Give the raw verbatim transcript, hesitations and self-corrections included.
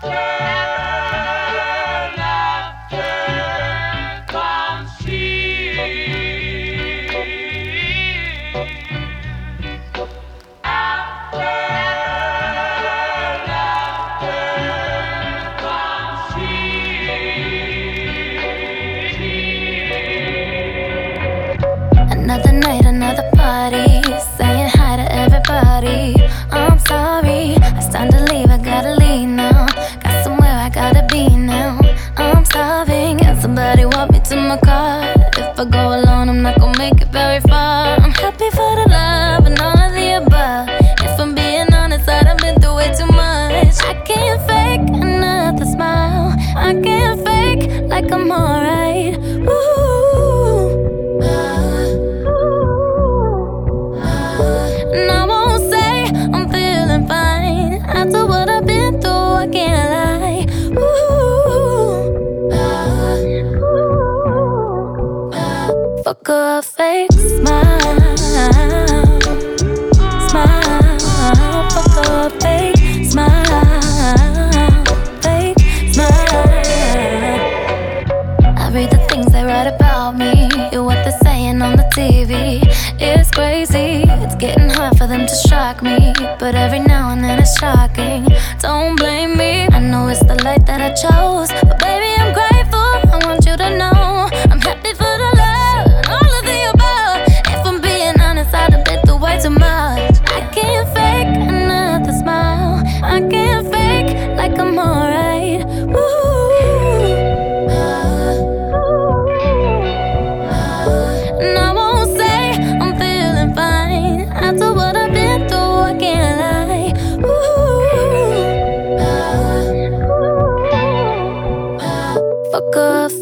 Another night, another party, saying hi to everybody. I'm sorry, it's time to leave, I gotta leave now. Got somewhere I gotta be now. I'm starving, and somebody walk me to my car. If I go alone, I'm not gonna make it very far. I'm happy for the love and all of the above. If I'm being honest, I done been through way too much. I can't fake another smile, I can't fake like I'm alright. Ooh. After what I've been through, I can't lie. Ooh, fuck a fake smile, smile. Fuck a fake smile, fake smile. I read the things they write about me, hear what they're saying on the T V. It's crazy, it's getting hard for them to shock me, but every now and then it's shocking. Don't blame me, I know it's the light that I chose, but baby I'm grateful, I want you to know I'm happy for the love and all of the above. If I'm being honest, I done been through way too much. I can't fake another smile, I can't fake like I'm alright. Ooh. After what I've been through, I can't lie. Ooh, fuck off.